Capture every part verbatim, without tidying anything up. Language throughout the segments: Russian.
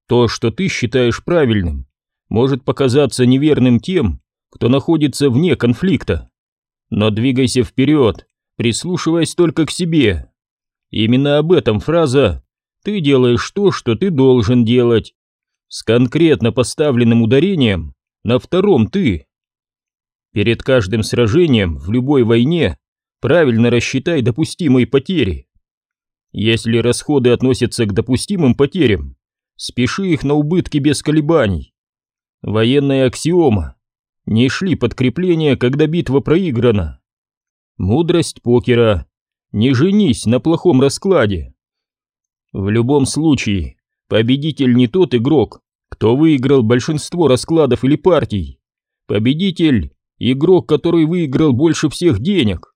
То, что ты считаешь правильным, может показаться неверным тем, кто находится вне конфликта. Но двигайся вперед, прислушиваясь только к себе. Именно об этом фраза «ты делаешь то, что ты должен делать», с конкретно поставленным ударением на втором «ты». Перед каждым сражением в любой войне правильно рассчитай допустимые потери. Если расходы относятся к допустимым потерям, спеши их на убытки без колебаний. Военная аксиома: не шли подкрепления, когда битва проиграна. Мудрость покера: не женись на плохом раскладе. В любом случае, победитель не тот игрок, кто выиграл большинство раскладов или партий. Победитель — игрок, который выиграл больше всех денег.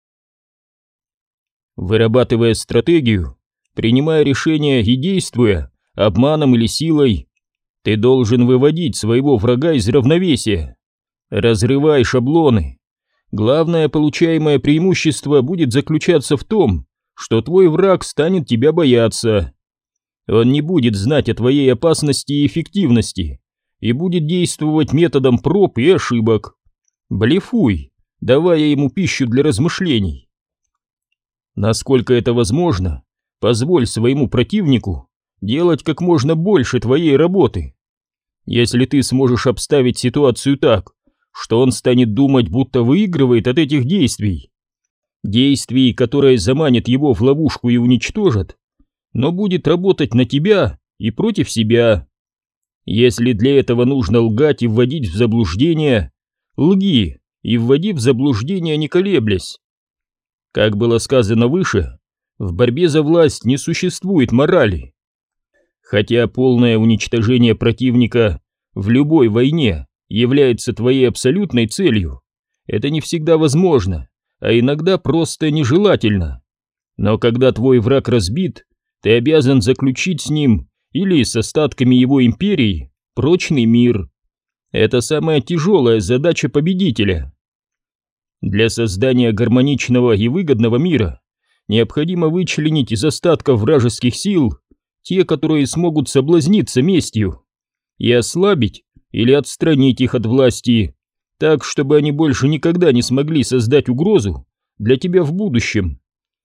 Вырабатывая стратегию, принимая решения и действуя обманом или силой, ты должен выводить своего врага из равновесия. Разрывай шаблоны. Главное получаемое преимущество будет заключаться в том, что твой враг станет тебя бояться. Он не будет знать о твоей опасности и эффективности и будет действовать методом проб и ошибок. Блефуй, давая ему пищу для размышлений. Насколько это возможно, позволь своему противнику делать как можно больше твоей работы. Если ты сможешь обставить ситуацию так, что он станет думать, будто выигрывает от этих действий, действий, которые заманят его в ловушку и уничтожат, но будет работать на тебя и против себя. Если для этого нужно лгать и вводить в заблуждение, лги и вводи в заблуждение, не колеблясь. Как было сказано выше, в борьбе за власть не существует морали. Хотя полное уничтожение противника в любой войне является твоей абсолютной целью, это не всегда возможно, а иногда просто нежелательно. Но когда твой враг разбит, ты обязан заключить с ним или с остатками его империи прочный мир. Это самая тяжелая задача победителя. Для создания гармоничного и выгодного мира необходимо вычленить из остатков вражеских сил те, которые смогут соблазниться местью, и ослабить или отстранить их от власти, так, чтобы они больше никогда не смогли создать угрозу для тебя в будущем.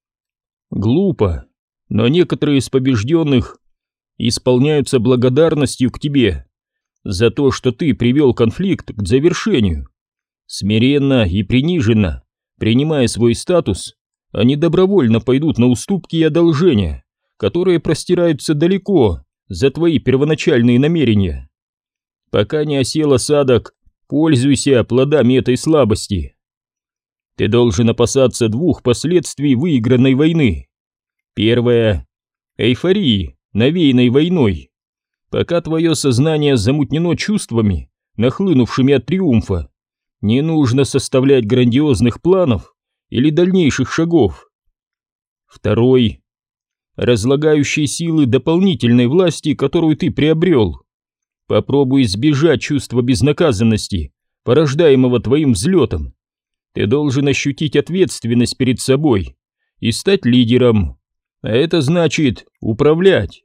Глупо, но некоторые из побежденных исполняются благодарностью к тебе за то, что ты привел конфликт к завершению. Смиренно и приниженно, принимая свой статус, они добровольно пойдут на уступки и одолжения, которые простираются далеко за твои первоначальные намерения. Пока не осел осадок, пользуйся плодами этой слабости. Ты должен опасаться двух последствий выигранной войны. Первое — эйфории, навеянной войной. Пока твое сознание замутнено чувствами, нахлынувшими от триумфа, не нужно составлять грандиозных планов или дальнейших шагов. Второй — разлагающие силы дополнительной власти, которую ты приобрел. Попробуй избежать чувства безнаказанности, порождаемого твоим взлетом. Ты должен ощутить ответственность перед собой и стать лидером, а это значит управлять.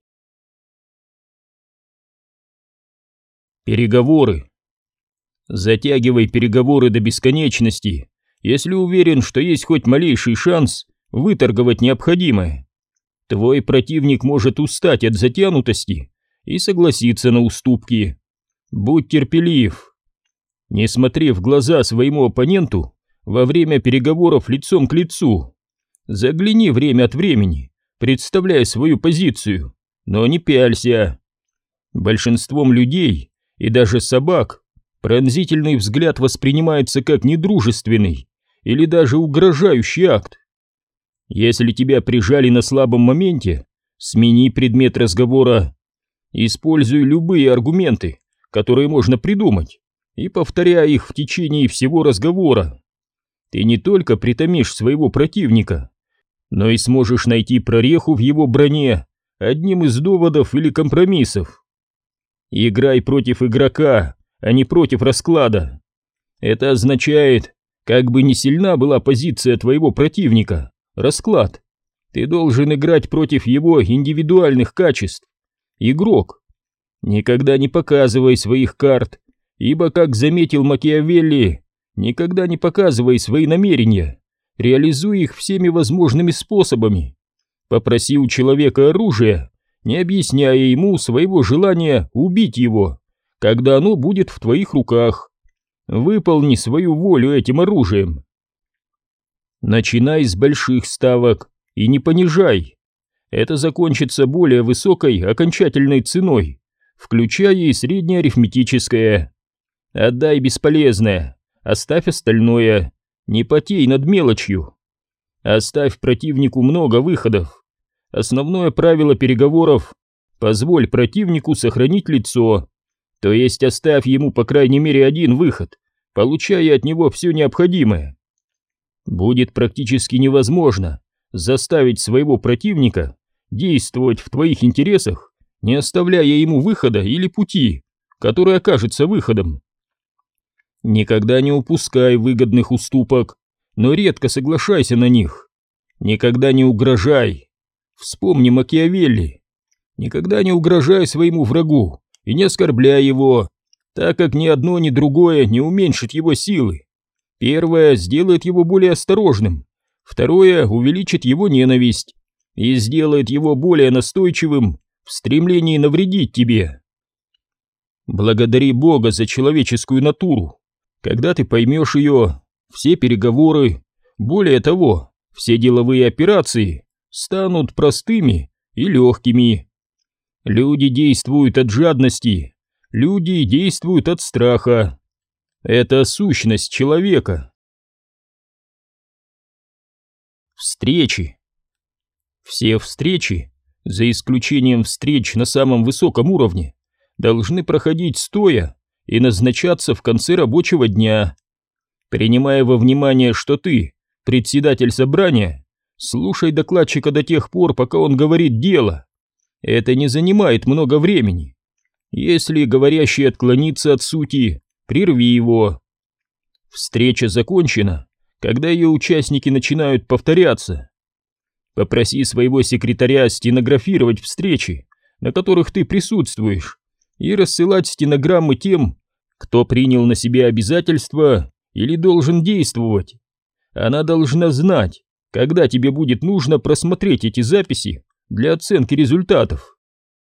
Переговоры. Затягивай переговоры до бесконечности, если уверен, что есть хоть малейший шанс выторговать необходимое. Твой противник может устать от затянутости и согласиться на уступки. Будь терпелив. Не смотри в глаза своему оппоненту во время переговоров лицом к лицу. Загляни время от времени, представляя свою позицию, но не пялься. Большинством людей и даже собак пронзительный взгляд воспринимается как недружественный или даже угрожающий акт. Если тебя прижали на слабом моменте, смени предмет разговора. Используй любые аргументы, которые можно придумать, и повторяй их в течение всего разговора. Ты не только притомишь своего противника, но и сможешь найти прореху в его броне одним из доводов или компромиссов. Играй против игрока, а не против расклада. Это означает, как бы ни сильна была позиция твоего противника, расклад, ты должен играть против его индивидуальных качеств. Игрок. Никогда не показывай своих карт, ибо, как заметил Макиавелли, никогда не показывай свои намерения, реализуй их всеми возможными способами. Попроси у человека оружие, не объясняя ему своего желания убить его, когда оно будет в твоих руках. Выполни свою волю этим оружием. Начинай с больших ставок и не понижай. Это закончится более высокой окончательной ценой, включая и среднеарифметическое. Отдай бесполезное, оставь остальное, не потей над мелочью. Оставь противнику много выходов. Основное правило переговоров — позволь противнику сохранить лицо, то есть оставь ему по крайней мере один выход, получая от него все необходимое. Будет практически невозможно заставить своего противника действовать в твоих интересах, не оставляя ему выхода или пути, который окажется выходом. Никогда не упускай выгодных уступок, но редко соглашайся на них. Никогда не угрожай. Вспомни Макиавелли. Никогда не угрожай своему врагу и не оскорбляй его, так как ни одно, ни другое не уменьшит его силы. Первое сделает его более осторожным, второе увеличит его ненависть и сделает его более настойчивым в стремлении навредить тебе. Благодари Бога за человеческую натуру. Когда ты поймешь ее, все переговоры, более того, все деловые операции станут простыми и легкими. Люди действуют от жадности, люди действуют от страха. Это сущность человека. Встречи. Все встречи, за исключением встреч на самом высоком уровне, должны проходить стоя и назначаться в конце рабочего дня. Принимая во внимание, что ты председатель собрания, слушай докладчика до тех пор, пока он говорит дело. Это не занимает много времени. Если говорящий отклонится от сути, прерви его. Встреча закончена, когда ее участники начинают повторяться. Попроси своего секретаря стенографировать встречи, на которых ты присутствуешь, и рассылать стенограммы тем, кто принял на себя обязательства или должен действовать. Она должна знать, когда тебе будет нужно просмотреть эти записи для оценки результатов.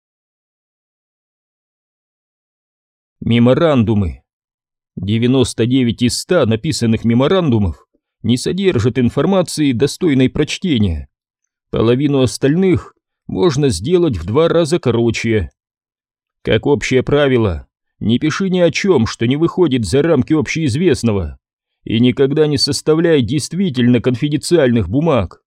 Меморандумы. девяносто девять из ста написанных меморандумов не содержат информации, достойной прочтения. Половину остальных можно сделать в два раза короче. Как общее правило, не пиши ни о чем, что не выходит за рамки общеизвестного, и никогда не составляй действительно конфиденциальных бумаг.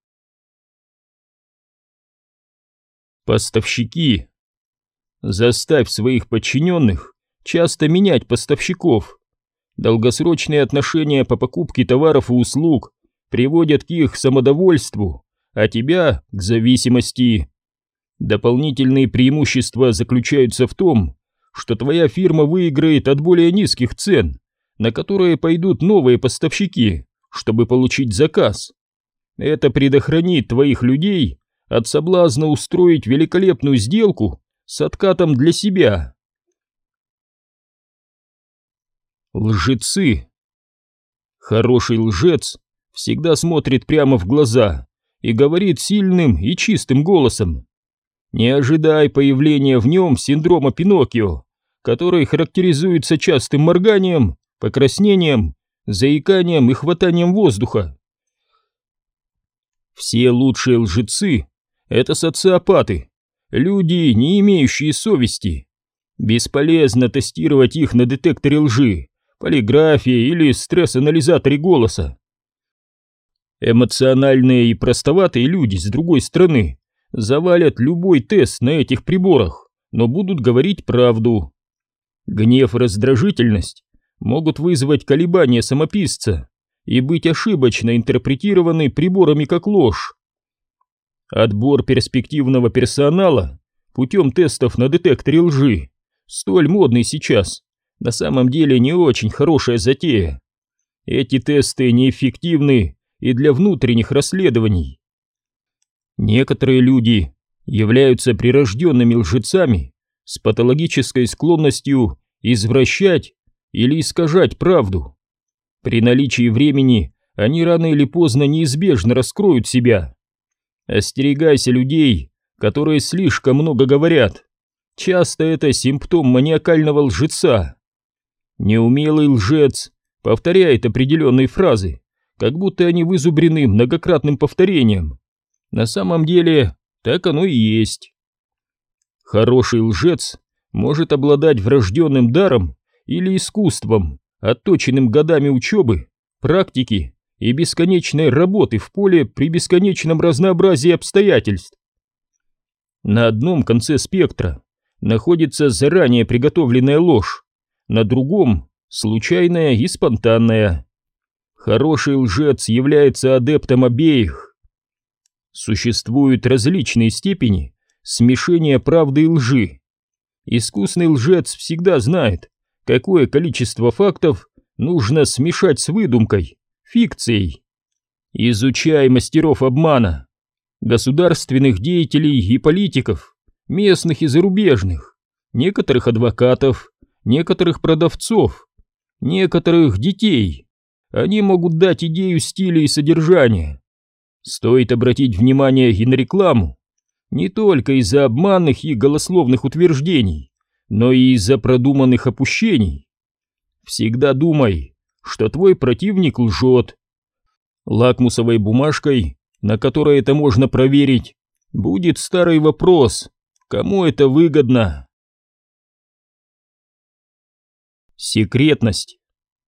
Поставщики. Заставь своих подчиненных часто менять поставщиков. Долгосрочные отношения по покупке товаров и услуг приводят к их самодовольству, а тебя к зависимости. Дополнительные преимущества заключаются в том, что твоя фирма выиграет от более низких цен, на которые пойдут новые поставщики, чтобы получить заказ. Это предохранит твоих людей от соблазна устроить великолепную сделку с откатом для себя. Лжецы. Хороший лжец всегда смотрит прямо в глаза и говорит сильным и чистым голосом. Не ожидай появления в нем синдрома Пиноккио, который характеризуется частым морганием, покраснением, заиканием и хватанием воздуха. Все лучшие лжецы — это социопаты, люди, не имеющие совести. Бесполезно тестировать их на детекторе лжи, полиграфии или стресс-анализаторе голоса. Эмоциональные и простоватые люди, с другой стороны, завалят любой тест на этих приборах, но будут говорить правду. Гнев и раздражительность могут вызвать колебания самописца и быть ошибочно интерпретированы приборами как ложь. Отбор перспективного персонала путем тестов на детекторе лжи, столь модный сейчас, на самом деле не очень хорошая затея. Эти тесты неэффективны и для внутренних расследований. Некоторые люди являются прирожденными лжецами с патологической склонностью извращать или искажать правду. При наличии времени они рано или поздно неизбежно раскроют себя. Остерегайся людей, которые слишком много говорят. Часто это симптом маниакального лжеца. Неумелый лжец повторяет определенные фразы, как будто они вызубрены многократным повторением. На самом деле, так оно и есть. Хороший лжец может обладать врожденным даром или искусством, отточенным годами учебы, практики и бесконечной работы в поле при бесконечном разнообразии обстоятельств. На одном конце спектра находится заранее приготовленная ложь, на другом – случайная и спонтанная. Хороший лжец является адептом обеих. Существуют различные степени смешения правды и лжи. Искусный лжец всегда знает, какое количество фактов нужно смешать с выдумкой, фикцией. Изучай мастеров обмана, государственных деятелей и политиков, местных и зарубежных, некоторых адвокатов, некоторых продавцов, некоторых детей. Они могут дать идею стиля и содержания. Стоит обратить внимание и на рекламу, не только из-за обманных и голословных утверждений, но и из-за продуманных опущений. Всегда думай, что твой противник лжет. Лакмусовой бумажкой, на которой это можно проверить, будет старый вопрос: кому это выгодно? Секретность.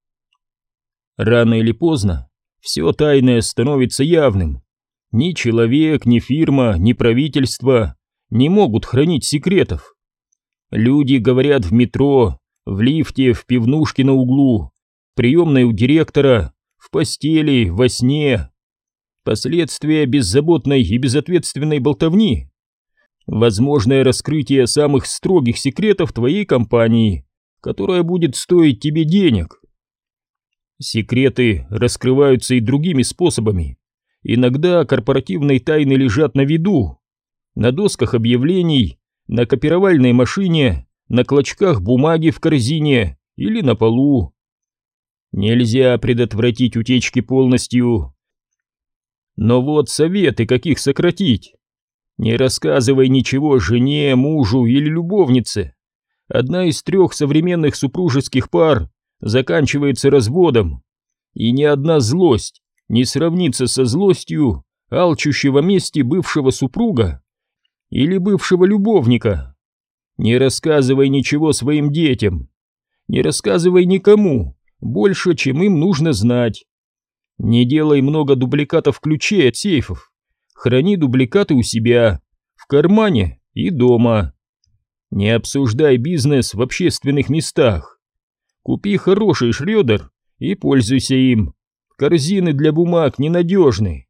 Рано или поздно все тайное становится явным. Ни человек, ни фирма, ни правительство не могут хранить секретов. Люди говорят в метро, в лифте, в пивнушке на углу, в приемной у директора, в постели, во сне. Последствия беззаботной и безответственной болтовни. Возможное раскрытие самых строгих секретов твоей компании, которая будет стоить тебе денег. Секреты раскрываются и другими способами. Иногда корпоративные тайны лежат на виду, на досках объявлений, на копировальной машине, на клочках бумаги в корзине или на полу. Нельзя предотвратить утечки полностью. Но вот советы, как их сократить. Не рассказывай ничего жене, мужу или любовнице. Одна из трех современных супружеских пар заканчивается разводом, и ни одна злость не сравнится со злостью алчущего мести бывшего супруга или бывшего любовника. Не рассказывай ничего своим детям, не рассказывай никому больше, чем им нужно знать. Не делай много дубликатов ключей от сейфов, храни дубликаты у себя, в кармане и дома. Не обсуждай бизнес в общественных местах. Купи хороший шредер и пользуйся им. Корзины для бумаг ненадежны.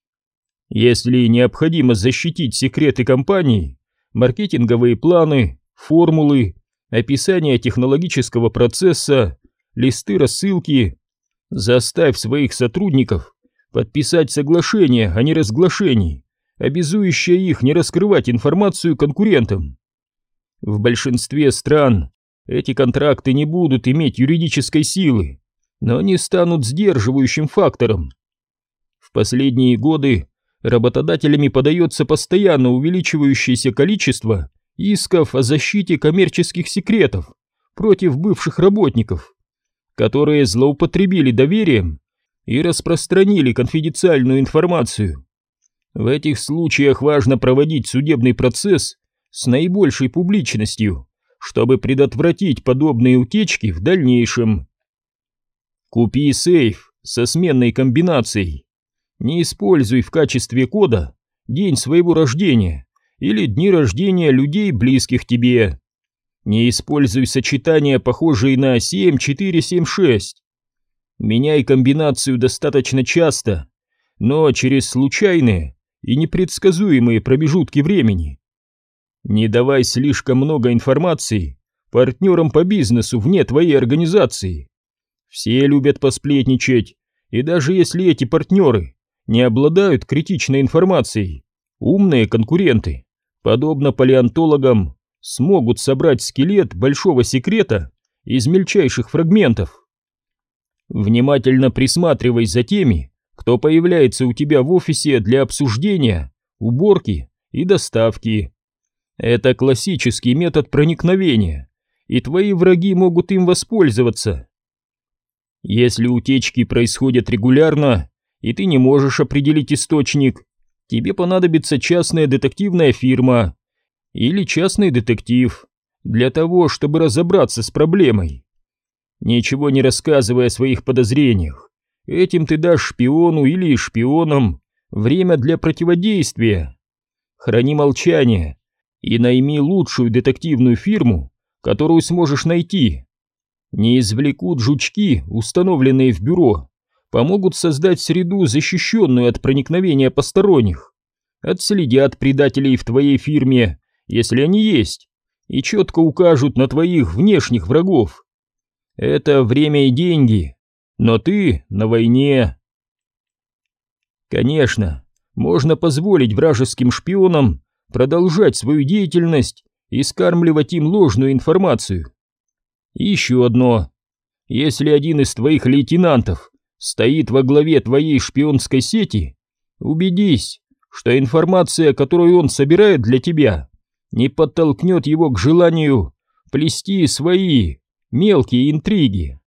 Если необходимо защитить секреты компании, маркетинговые планы, формулы, описание технологического процесса, листы рассылки, заставь своих сотрудников подписать соглашение о неразглашении, обязующее их не раскрывать информацию конкурентам. В большинстве стран эти контракты не будут иметь юридической силы, но они станут сдерживающим фактором. В последние годы работодателями подается постоянно увеличивающееся количество исков о защите коммерческих секретов против бывших работников, которые злоупотребили доверием и распространили конфиденциальную информацию. В этих случаях важно проводить судебный процесс с наибольшей публичностью, чтобы предотвратить подобные утечки в дальнейшем. Купи сейф со сменной комбинацией. Не используй в качестве кода день своего рождения или дни рождения людей, близких тебе. Не используй сочетания, похожие на семь четыре семь шесть. Меняй комбинацию достаточно часто, но через случайные и непредсказуемые промежутки времени. Не давай слишком много информации партнерам по бизнесу вне твоей организации. Все любят посплетничать, и даже если эти партнеры не обладают критичной информацией, умные конкуренты, подобно палеонтологам, смогут собрать скелет большого секрета из мельчайших фрагментов. Внимательно присматривай за теми, кто появляется у тебя в офисе для обсуждения, уборки и доставки. Это классический метод проникновения, и твои враги могут им воспользоваться. Если утечки происходят регулярно, и ты не можешь определить источник, тебе понадобится частная детективная фирма или частный детектив для того, чтобы разобраться с проблемой. Ничего не рассказывай о своих подозрениях. Этим ты дашь шпиону или шпионам время для противодействия. Храни молчание и найми лучшую детективную фирму, которую сможешь найти. Не извлекут жучки, установленные в бюро, помогут создать среду, защищенную от проникновения посторонних. Отследят предателей в твоей фирме, если они есть, и четко укажут на твоих внешних врагов. Это время и деньги, но ты на войне. Конечно, можно позволить вражеским шпионам продолжать свою деятельность и скармливать им ложную информацию. И еще одно. Если один из твоих лейтенантов стоит во главе твоей шпионской сети, убедись, что информация, которую он собирает для тебя, не подтолкнет его к желанию плести свои мелкие интриги.